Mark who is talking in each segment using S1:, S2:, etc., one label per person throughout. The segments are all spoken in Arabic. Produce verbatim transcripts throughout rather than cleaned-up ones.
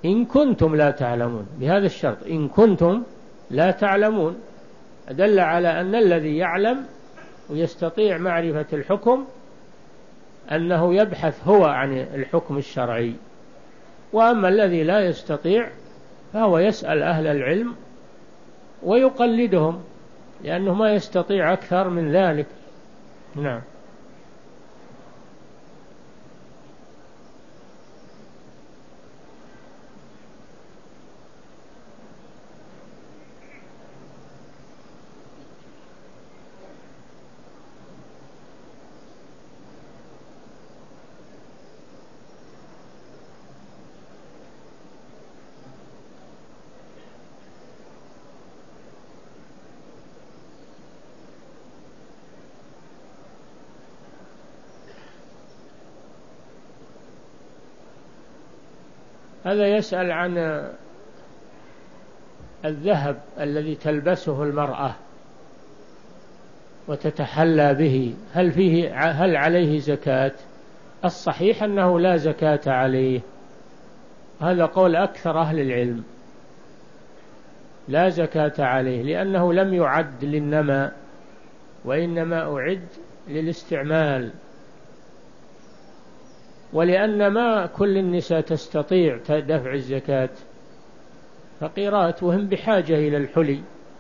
S1: إن كنتم لا تعلمون، بهذا الشرط إن كنتم لا تعلمون، أدل على أن الذي يعلم ويستطيع معرفة الحكم أنه يبحث هو عن الحكم الشرعي، وأما الذي لا يستطيع فهو يسأل أهل العلم ويقلدهم، لأنه ما يستطيع أكثر من ذلك. نعم. هذا يسأل عن الذهب الذي تلبسه المرأة وتتحلى به، هل فيه هل عليه زكاة؟ الصحيح أنه لا زكاة عليه، هذا قول أكثر أهل العلم، لا زكاة عليه، لأنه لم يعد للنماء وإنما أعد للاستعمال، ولأن ما كل النساء تستطيع دفع الزكاة، فقيرات وهم بحاجة إلى الحلي،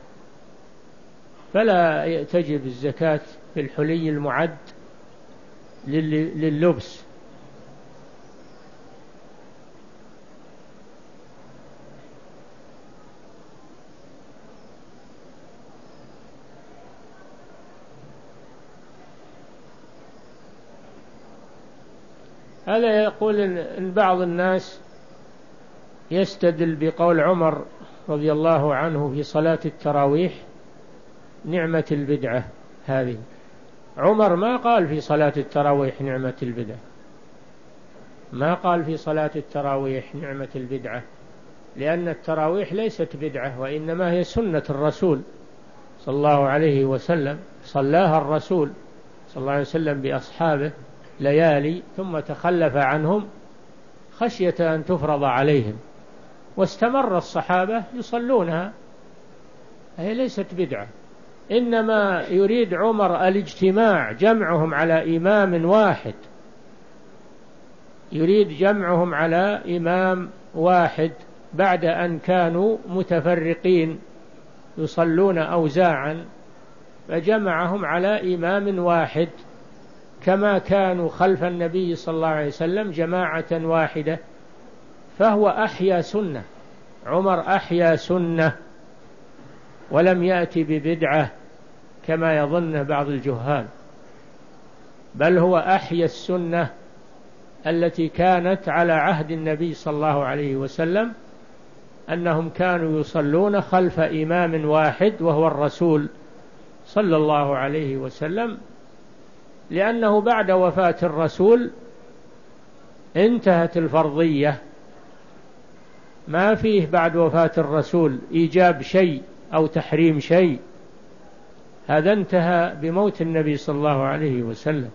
S1: فلا تجب الزكاة في الحلي المعد لللبس. هذا يقول إن بعض الناس يستدل بقول عمر رضي الله عنه في صلاة التراويح نعمة البدعة هذه. عمر ما قال في صلاة التراويح نعمة البدعة، ما قال في صلاة التراويح نعمة البدعة، لأن التراويح ليست بدعة، وإنما هي سنة الرسول صلى الله عليه وسلم، صلاها الرسول صلى الله عليه وسلم بأصحابه ليالي ثم تخلف عنهم خشية أن تفرض عليهم، واستمر الصحابة يصلونها، هي ليست بدعة. إنما يريد عمر الاجتماع، جمعهم على إمام واحد، يريد جمعهم على إمام واحد بعد أن كانوا متفرقين يصلون أوزاعا، فجمعهم على إمام واحد كما كانوا خلف النبي صلى الله عليه وسلم جماعة واحدة، فهو أحيا سنة، عمر أحيا سنة ولم يأتي ببدعة كما يظن بعض الجهال، بل هو أحيا السنة التي كانت على عهد النبي صلى الله عليه وسلم، أنهم كانوا يصلون خلف إمام واحد وهو الرسول صلى الله عليه وسلم، لأنه بعد وفاة الرسول انتهت الفرضية، ما فيه بعد وفاة الرسول إيجاب شيء أو تحريم شيء، هذا انتهى بموت النبي صلى الله عليه وسلم.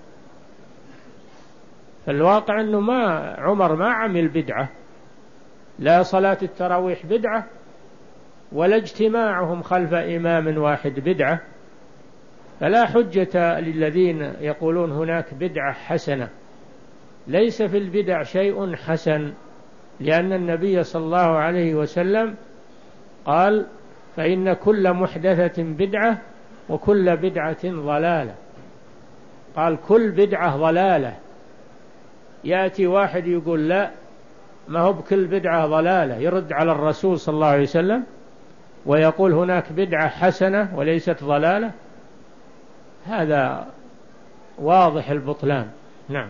S1: فالواقع أنه ما عمر ما عمل بدعة، لا صلاة التراويح بدعة ولا اجتماعهم خلف إمام واحد بدعة، فلا حجة للذين يقولون هناك بدعة حسنة، ليس في البدع شيء حسن، لأن النبي صلى الله عليه وسلم قال فإن كل محدثة بدعة وكل بدعة ضلالة، قال كل بدعة ضلالة. يأتي واحد يقول لا ما هو بكل بدعة ضلالة، يرد على الرسول صلى الله عليه وسلم ويقول هناك بدعة حسنة وليست ضلالة، هذا واضح البطلان. نعم.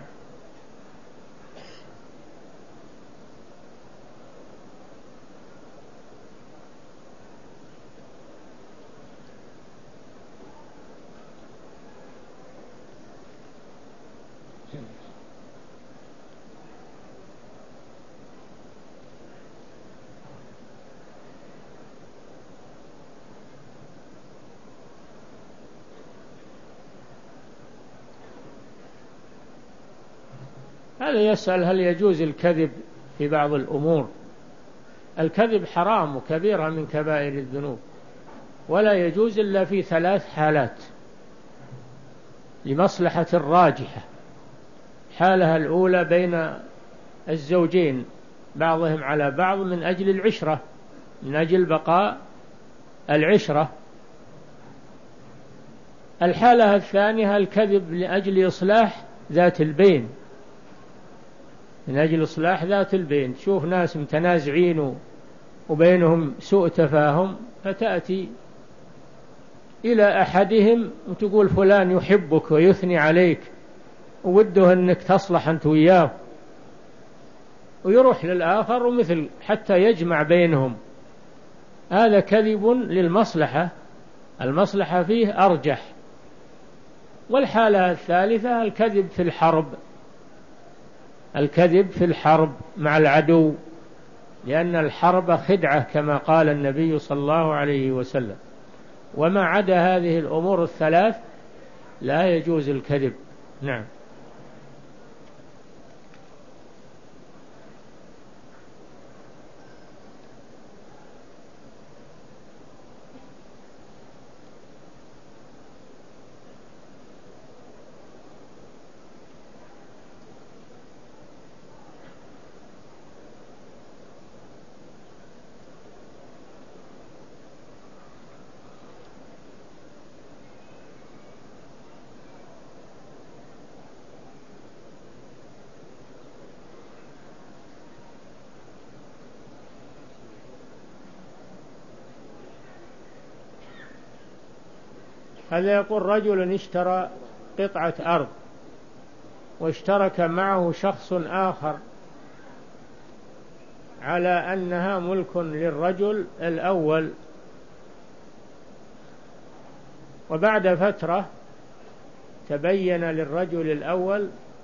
S1: هذا يسأل هل يجوز الكذب في بعض الأمور، الكذب حرام وكبيرة من كبائر الذنوب، ولا يجوز إلا في ثلاث حالات لمصلحة راجحة. حالها الأولى بين الزوجين بعضهم على بعض من أجل العشرة، من أجل بقاء العشرة. الحالة الثانية الكذب لأجل إصلاح ذات البين، من أجل إصلاح ذات البين. شوف ناس متنازعين وبينهم سوء تفاهم، فتأتي إلى أحدهم وتقول فلان يحبك ويثني عليك ووده أنك تصلح أنت وياه، ويروح للآخر ومثل حتى يجمع بينهم. هذا كذب للمصلحة، المصلحة فيه أرجح. والحالة الثالثة الكذب في الحرب، الكذب في الحرب مع العدو، لأن الحرب خدعة كما قال النبي صلى الله عليه وسلم. وما عدا هذه الأمور الثلاث لا يجوز الكذب. نعم. هذا يقول رجل اشترى قطعة أرض واشترك معه شخص آخر على أنها ملك للرجل الأول، وبعد فترة تبين للرجل الأول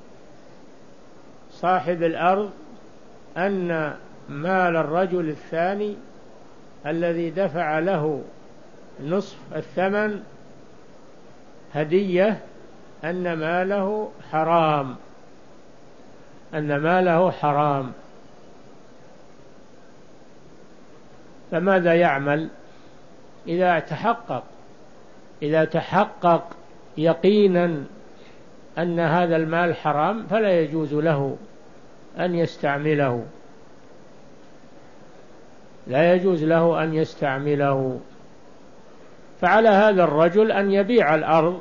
S1: صاحب الأرض أن مال الرجل الثاني الذي دفع له نصف الثمن هدية أن ماله حرام، أن ماله حرام. فماذا يعمل إذا تحقق إذا تحقق يقينا أن هذا المال حرام؟ فلا يجوز له أن يستعمله، لا يجوز له أن يستعمله. فعلى هذا الرجل أن يبيع الأرض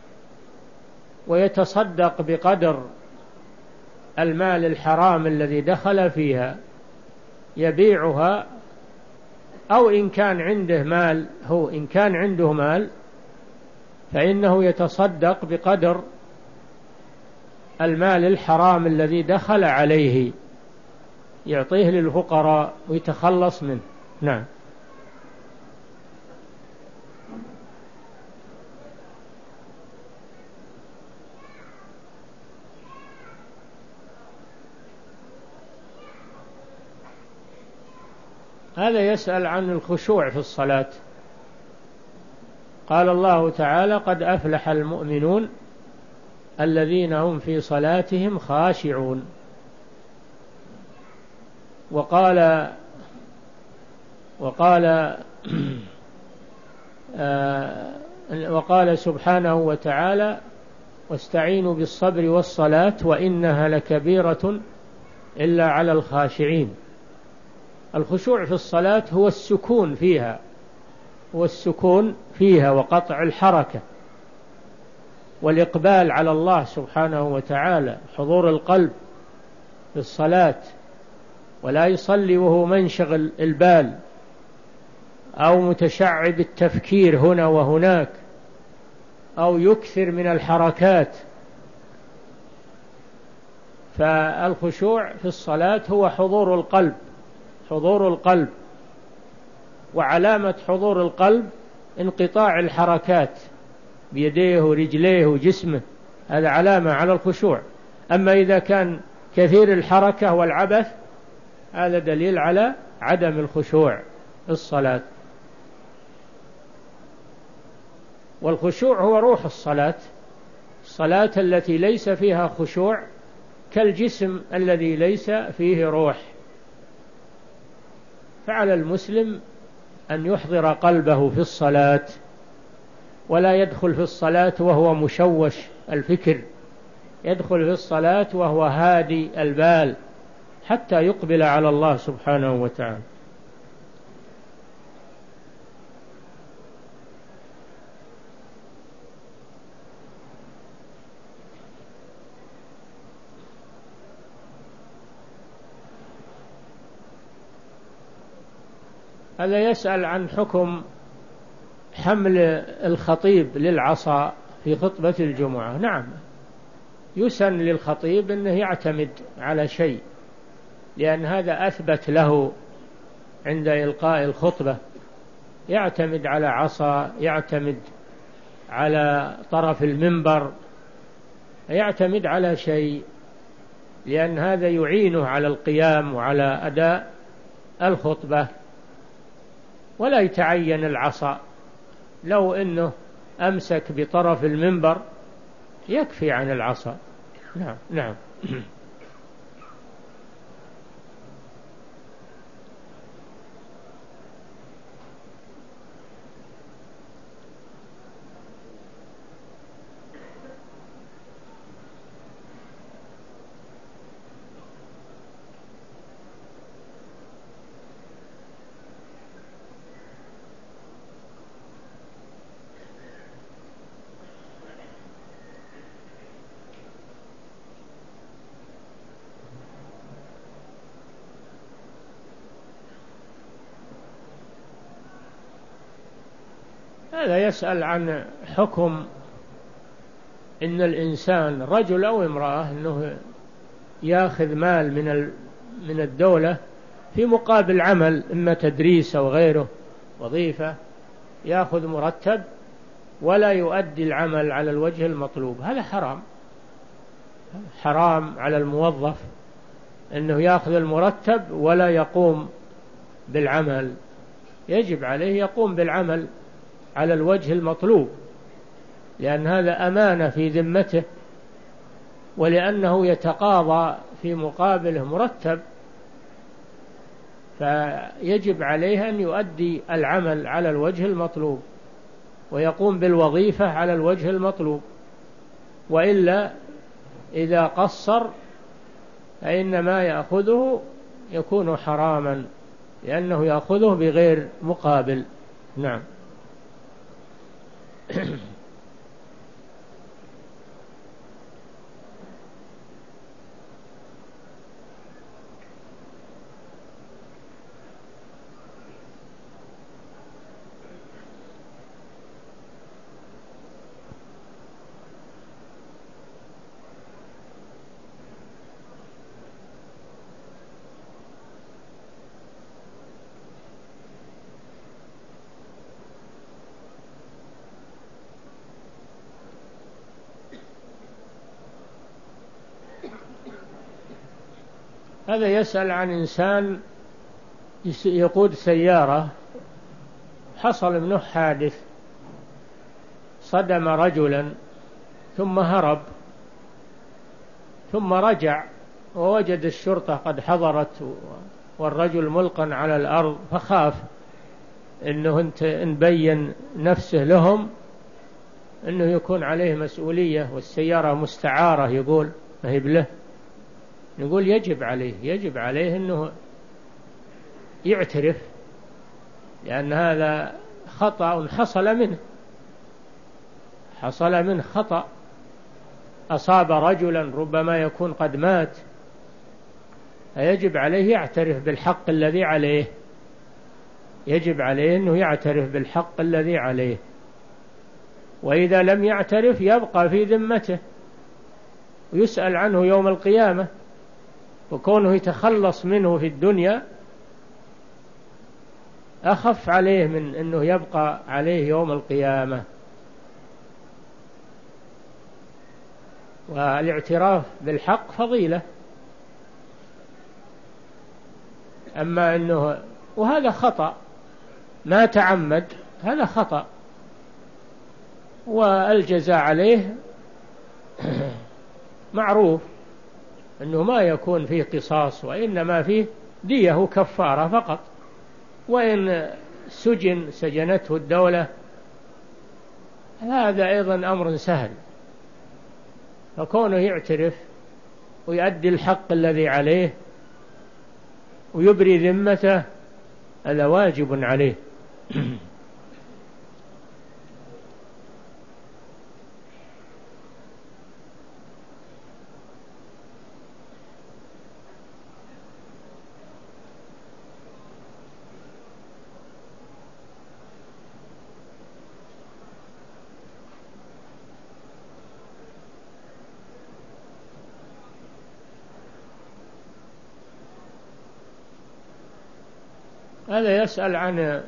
S1: ويتصدق بقدر المال الحرام الذي دخل فيها، يبيعها، أو إن كان عنده مال، هو إن كان عنده مال فإنه يتصدق بقدر المال الحرام الذي دخل عليه، يعطيه للفقراء ويتخلص منه. نعم. هذا يسأل عن الخشوع في الصلاة. قال الله تعالى: قد أفلح المؤمنون الذين هم في صلاتهم خاشعون. وقال وقال آه وقال سبحانه وتعالى: واستعينوا بالصبر والصلاة وإنها لكبيرة إلا على الخاشعين. الخشوع في الصلاة هو السكون فيها، هو السكون فيها وقطع الحركة والإقبال على الله سبحانه وتعالى، حضور القلب في الصلاة، ولا يصلي وهو منشغل البال أو متشعب التفكير هنا وهناك أو يكثر من الحركات. فالخشوع في الصلاة هو حضور القلب، حضور القلب، وعلامة حضور القلب انقطاع الحركات بيديه ورجليه وجسمه، هذا علامة على الخشوع. أما إذا كان كثير الحركة والعبث هذا دليل على عدم الخشوع في الصلاة. والخشوع هو روح الصلاة. الصلاة التي ليس فيها خشوع كالجسم الذي ليس فيه روح. فعلى المسلم أن يحضر قلبه في الصلاة، ولا يدخل في الصلاة وهو مشوش الفكر، يدخل في الصلاة وهو هادي البال حتى يقبل على الله سبحانه وتعالى. هذا يسأل عن حكم حمل الخطيب للعصا في خطبة الجمعة. نعم، يسن للخطيب أنه يعتمد على شيء، لأن هذا أثبت له عند إلقاء الخطبة، يعتمد على عصا، يعتمد على طرف المنبر، يعتمد على شيء، لأن هذا يعينه على القيام وعلى أداء الخطبة، ولا يتعين العصا. لو أنه أمسك بطرف المنبر يكفي عن العصا. نعم نعم. هذا يسأل عن حكم إن الإنسان رجل أو امرأة أنه يأخذ مال من من الدولة في مقابل عمل، إما تدريس أو غيره، وظيفة، يأخذ مرتب ولا يؤدي العمل على الوجه المطلوب. هذا حرام، حرام على الموظف أنه يأخذ المرتب ولا يقوم بالعمل. يجب عليه يقوم بالعمل على الوجه المطلوب، لأن هذا أمانة في ذمته، ولأنه يتقاضى في مقابله مرتب، فيجب عليه أن يؤدي العمل على الوجه المطلوب ويقوم بالوظيفة على الوجه المطلوب، وإلا إذا قصر فإن ما يأخذه يكون حراما، لأنه يأخذه بغير مقابل. نعم. هذا يسأل عن إنسان يقود سيارة، حصل منه حادث، صدم رجلا ثم هرب، ثم رجع ووجد الشرطة قد حضرت والرجل ملقا على الأرض، فخاف أنه انت إن بين نفسه لهم أنه يكون عليه مسؤولية، والسيارة مستعارة، يقول ما هي بله. نقول يجب عليه يجب عليه أنه يعترف، لأن هذا خطأ حصل منه حصل منه خطأ، أصاب رجلا ربما يكون قد مات، فيجب عليه يعترف بالحق الذي عليه، يجب عليه أنه يعترف بالحق الذي عليه، وإذا لم يعترف يبقى في ذمته ويسأل عنه يوم القيامة، وكونه يتخلص منه في الدنيا أخف عليه من أنه يبقى عليه يوم القيامة. والاعتراف بالحق فضيلة. أما أنه وهذا خطأ ما تعمد، هذا خطأ، والجزاء عليه معروف أنه ما يكون فيه قصاص، وإنما فيه دية وكفارة فقط. وإن سجن سجنته الدولة هذا أيضا أمر سهل، فكونه يعترف ويؤدي الحق الذي عليه ويبري ذمته هذا واجب عليه. هذا يسأل عن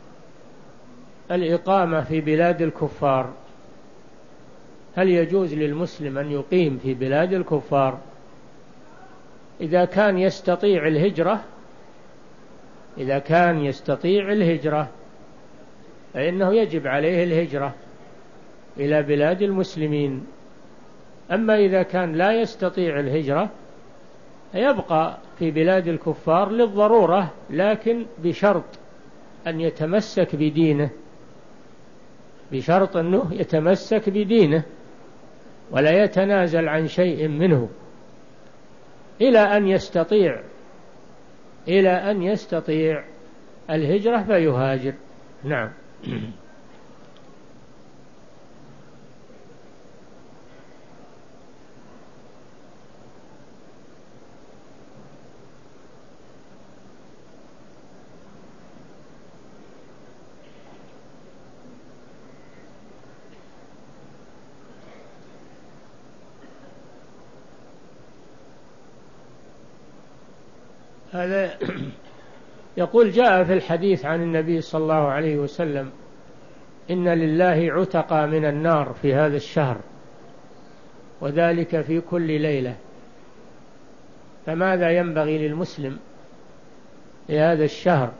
S1: الإقامة في بلاد الكفار، هل يجوز للمسلم أن يقيم في بلاد الكفار؟ إذا كان يستطيع الهجرة إذا كان يستطيع الهجرة فإنه يجب عليه الهجرة إلى بلاد المسلمين. أما إذا كان لا يستطيع الهجرة يبقى في بلاد الكفار للضرورة، لكن بشرط أن يتمسك بدينه بشرط أنه يتمسك بدينه ولا يتنازل عن شيء منه إلى أن يستطيع إلى أن يستطيع الهجرة فيهاجر. نعم. هذا يقول جاء في الحديث عن النبي صلى الله عليه وسلم إن لله عتقى من النار في هذا الشهر وذلك في كل ليلة، فماذا ينبغي للمسلم في هذا الشهر؟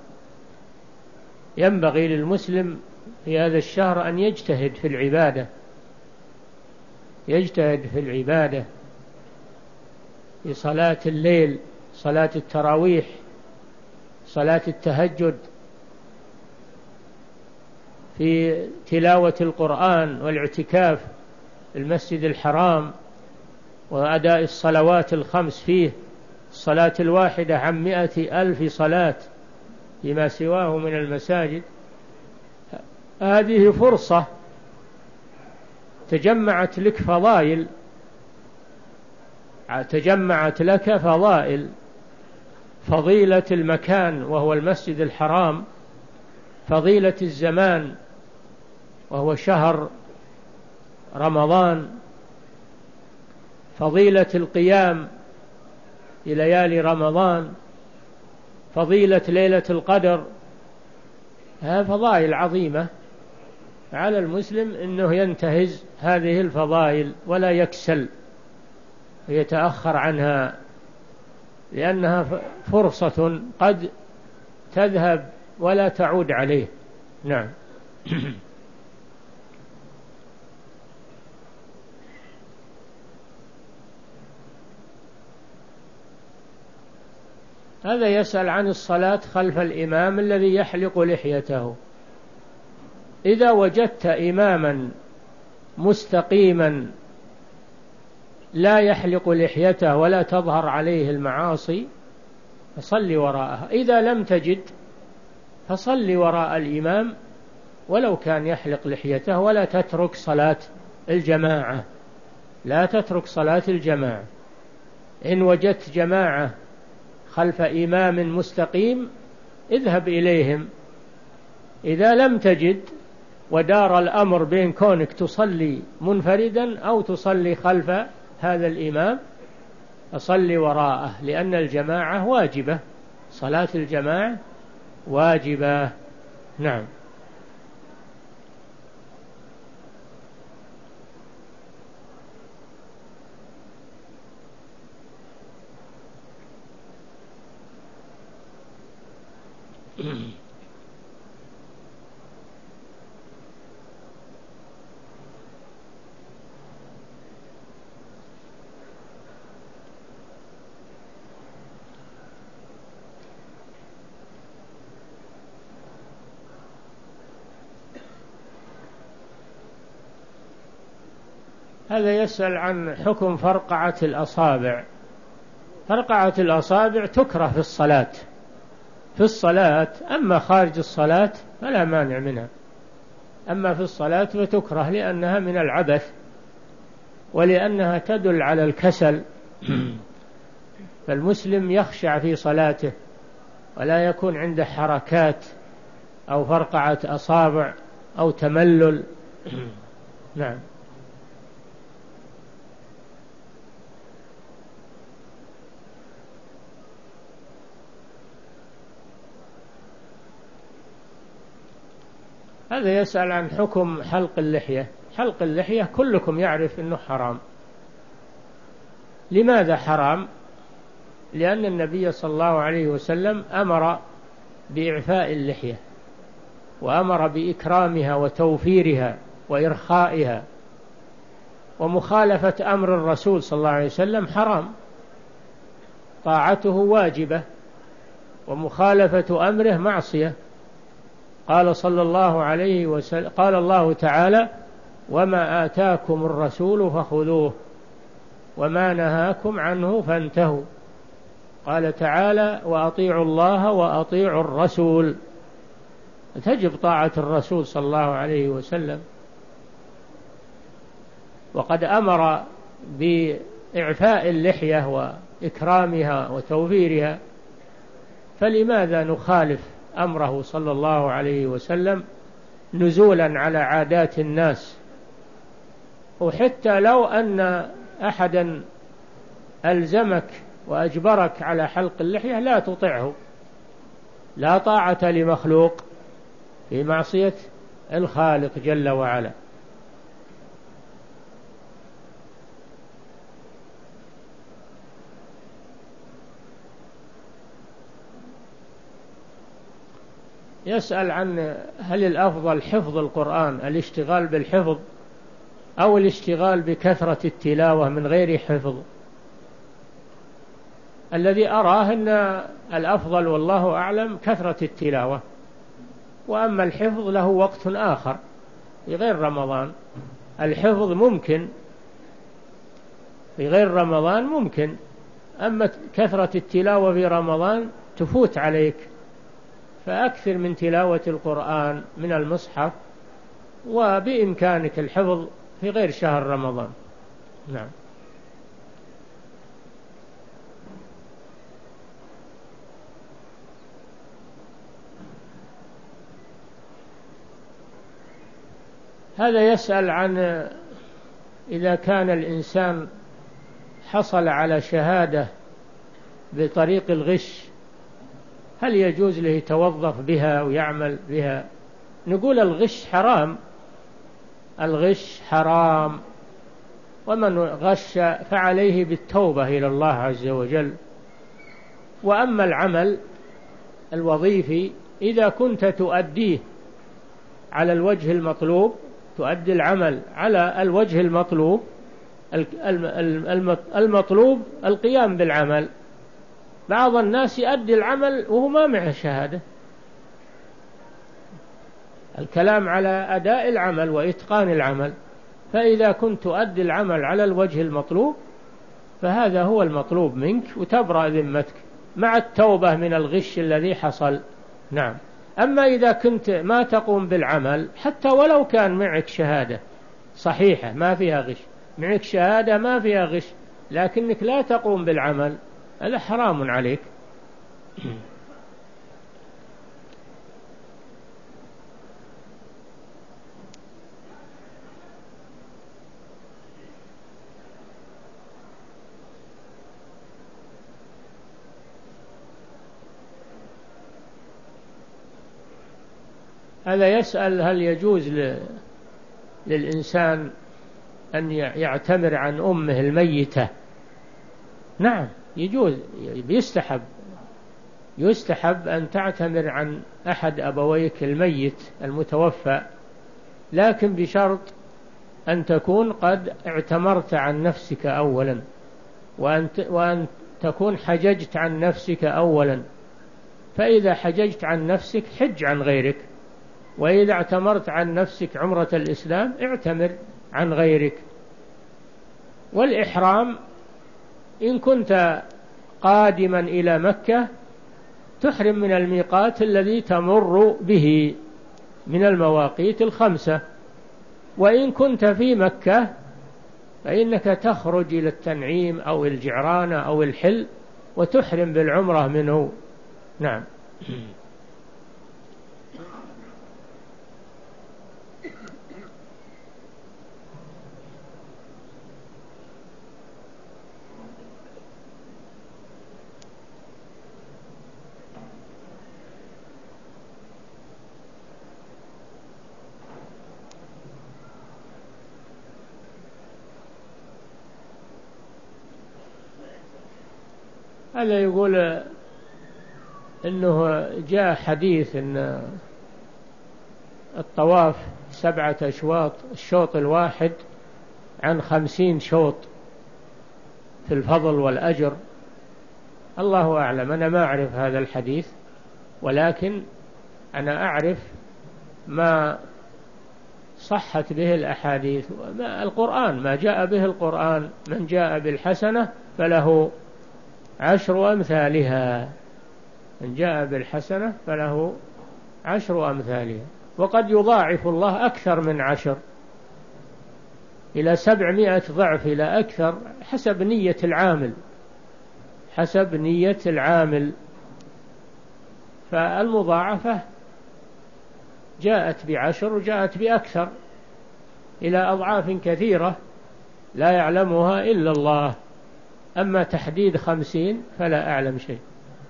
S1: ينبغي للمسلم في هذا الشهر أن يجتهد في العبادة يجتهد في العبادة في صلاة الليل، صلاة التراويح، صلاة التهجد، في تلاوة القرآن والاعتكاف في المسجد الحرام وأداء الصلوات الخمس فيه، الصلاة الواحدة عن مئة ألف صلاة فيما سواه من المساجد. هذه فرصة تجمعت لك فضائل تجمعت لك فضائل فضيلة المكان وهو المسجد الحرام، فضيلة الزمان وهو شهر رمضان، فضيلة القيام في ليالي رمضان، فضيلة ليلة القدر. هذه فضائل عظيمة، على المسلم أنه ينتهز هذه الفضائل ولا يكسل ويتأخر عنها، لأنها فرصة قد تذهب ولا تعود عليه. نعم. هذا يسأل عن الصلاة خلف الإمام الذي يحلق لحيته. إذا وجدت إماما مستقيما لا يحلق لحيته ولا تظهر عليه المعاصي فصل وراءه، إذا لم تجد فصل وراء الإمام ولو كان يحلق لحيته، ولا تترك صلاة الجماعة لا تترك صلاة الجماعة. إن وجدت جماعة خلف إمام مستقيم اذهب إليهم، إذا لم تجد ودار الأمر بين كونك تصلي منفردا أو تصلي خلف هذا الإمام فصل وراءه، لأن الجماعة واجبة، صلاة الجماعة واجبة. نعم. هذا يسأل عن حكم فرقعة الأصابع. فرقعة الأصابع تكره في الصلاة، في الصلاة، أما خارج الصلاة فلا مانع منها، أما في الصلاة فتكره لأنها من العبث ولأنها تدل على الكسل. فالمسلم يخشع في صلاته ولا يكون عنده حركات أو فرقعة أصابع أو تملل. نعم. هذا يسأل عن حكم حلق اللحية. حلق اللحية كلكم يعرف أنه حرام. لماذا حرام؟ لأن النبي صلى الله عليه وسلم أمر بإعفاء اللحية وأمر بإكرامها وتوفيرها وإرخائها، ومخالفة أمر الرسول صلى الله عليه وسلم حرام، طاعته واجبة ومخالفة أمره معصية. قال صلى الله عليه وسلم، قال الله تعالى: وما آتاكم الرسول فخذوه وما نهاكم عنه فانتهوا. قال تعالى: وأطيعوا الله وأطيعوا الرسول. تجب طاعة الرسول صلى الله عليه وسلم، وقد أمر بإعفاء اللحية وإكرامها وتوفيرها، فلماذا نخالف أمره صلى الله عليه وسلم نزولا على عادات الناس؟ وحتى لو أن أحدا ألزمك وأجبرك على حلق اللحية لا تطعه، لا طاعة لمخلوق في معصية الخالق جل وعلا. يسأل عن هل الأفضل حفظ القرآن، الاشتغال بالحفظ، أو الاشتغال بكثرة التلاوة من غير حفظ؟ الذي أراه أن الأفضل والله أعلم كثرة التلاوة، وأما الحفظ له وقت آخر في غير رمضان. الحفظ ممكن في غير رمضان ممكن، أما كثرة التلاوة في رمضان تفوت عليك، فأكثر من تلاوة القرآن من المصحف، وبإمكانك الحفظ في غير شهر رمضان. نعم. هذا يسأل عن إذا كان الإنسان حصل على شهادة بطريق الغش هل يجوز له يتوظف بها ويعمل بها؟ نقول الغش حرام، الغش حرام، ومن غش فعليه بالتوبة إلى الله عز وجل. وأما العمل الوظيفي إذا كنت تؤديه على الوجه المطلوب، تؤدي العمل على الوجه المطلوب، المطلوب القيام بالعمل. بعض الناس يؤدي العمل وهو ما معه شهادة. الكلام على أداء العمل وإتقان العمل، فإذا كنت تؤدي العمل على الوجه المطلوب فهذا هو المطلوب منك وتبرأ ذمتك مع التوبة من الغش الذي حصل. نعم. أما إذا كنت ما تقوم بالعمل حتى ولو كان معك شهادة صحيحة ما فيها غش، معك شهادة ما فيها غش، لكنك لا تقوم بالعمل، هذا حرام عليك. هذا يسأل هل يجوز للإنسان أن يعتمر عن أمه الميتة؟ نعم يجوز، يستحب يستحب أن تعتمر عن أحد أبويك الميت المتوفى، لكن بشرط أن تكون قد اعتمرت عن نفسك أولا، وأن وأن تكون حججت عن نفسك أولا. فإذا حججت عن نفسك حج عن غيرك، وإذا اعتمرت عن نفسك عمرة الإسلام اعتمر عن غيرك. والإحرام إن كنت قادما إلى مكة تحرم من الميقات الذي تمر به من المواقيت الخمسة، وإن كنت في مكة فإنك تخرج إلى التنعيم أو الجعرانة أو الحل وتحرم بالعمرة منه. نعم. هذا يقول إنه جاء حديث إن الطواف سبعة أشواط، الشوط الواحد عن خمسين شوط في الفضل والأجر. الله أعلم، أنا ما أعرف هذا الحديث، ولكن أنا أعرف ما صحت به الأحاديث، ما القرآن ما جاء به القرآن: من جاء بالحسنة فله عشر أمثالها، من جاء بالحسنة فله عشر أمثالها، وقد يضاعف الله أكثر من عشر إلى سبعمائة ضعف إلى أكثر، حسب نية العامل، حسب نية العامل. فالمضاعفة جاءت بعشر وجاءت بأكثر إلى أضعاف كثيرة لا يعلمها إلا الله. أما تحديد خمسين فلا أعلم شيء.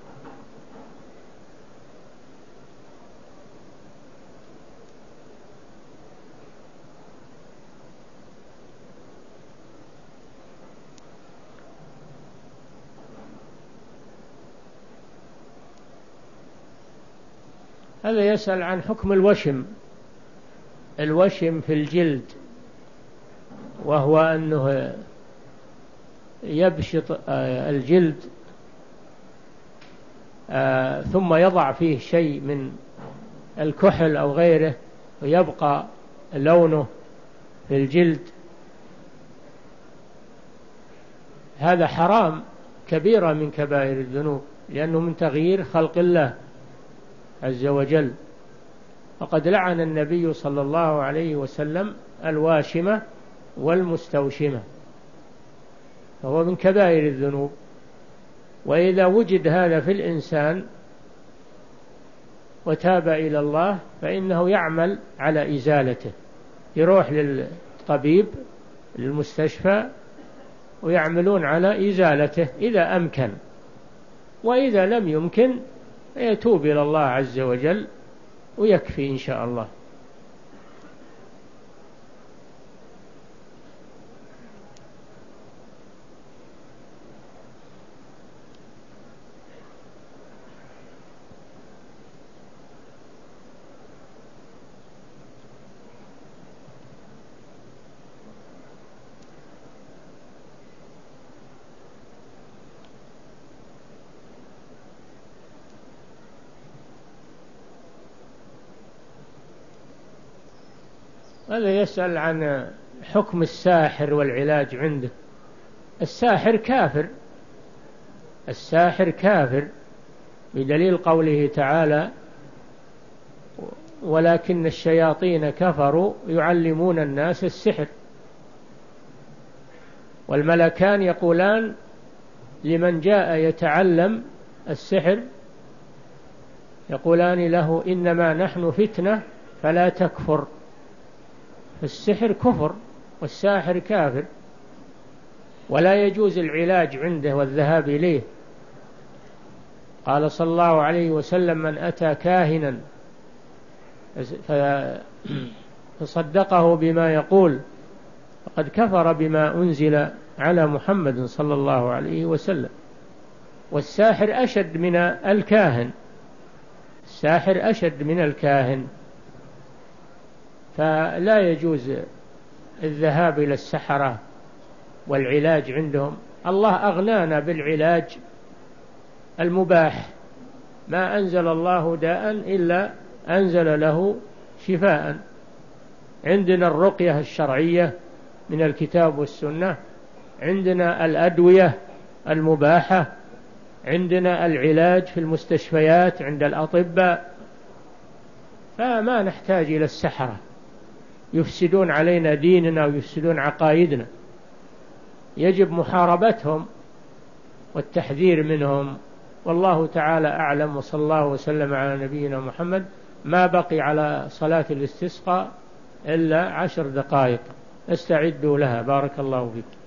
S1: هذا يسأل عن حكم الوشم. الوشم في الجلد، وهو أنه يبشط الجلد ثم يضع فيه شيء من الكحل أو غيره ويبقى لونه في الجلد. هذا حرام، كبيرة من كبائر الذنوب، لأنه من تغيير خلق الله عز وجل. وقد لعن النبي صلى الله عليه وسلم الواشمة والمستوشمة، فهو من كبائر الذنوب. وإذا وجد هذا في الإنسان وتاب إلى الله فإنه يعمل على إزالته، يروح للطبيب للمستشفى ويعملون على إزالته إذا أمكن، وإذا لم يمكن يتوب إلى الله عز وجل ويكفي إن شاء الله. هذا يسأل عن حكم الساحر والعلاج عنده. الساحر كافر، الساحر كافر بدليل قوله تعالى: ولكن الشياطين كفروا يعلمون الناس السحر. والملكان يقولان لمن جاء يتعلم السحر، يقولان له: إنما نحن فتنة فلا تكفر. السحر كفر والساحر كافر، ولا يجوز العلاج عنده والذهاب إليه. قال صلى الله عليه وسلم: من أتى كاهنا فصدقه بما يقول فقد كفر بما أنزل على محمد صلى الله عليه وسلم. والساحر أشد من الكاهن، الساحر أشد من الكاهن، فلا يجوز الذهاب إلى السحرة والعلاج عندهم. الله أغنانا بالعلاج المباح، ما أنزل الله داء إلا أنزل له شفاء. عندنا الرقية الشرعية من الكتاب والسنة، عندنا الأدوية المباحة، عندنا العلاج في المستشفيات عند الأطباء، فما نحتاج إلى السحرة يفسدون علينا ديننا ويفسدون عقائدنا. يجب محاربتهم والتحذير منهم. والله تعالى أعلم، وصلى الله وسلم على نبينا محمد. ما بقي على صلاة الاستسقاء إلا عشر دقائق، استعدوا لها. بارك الله فيكم.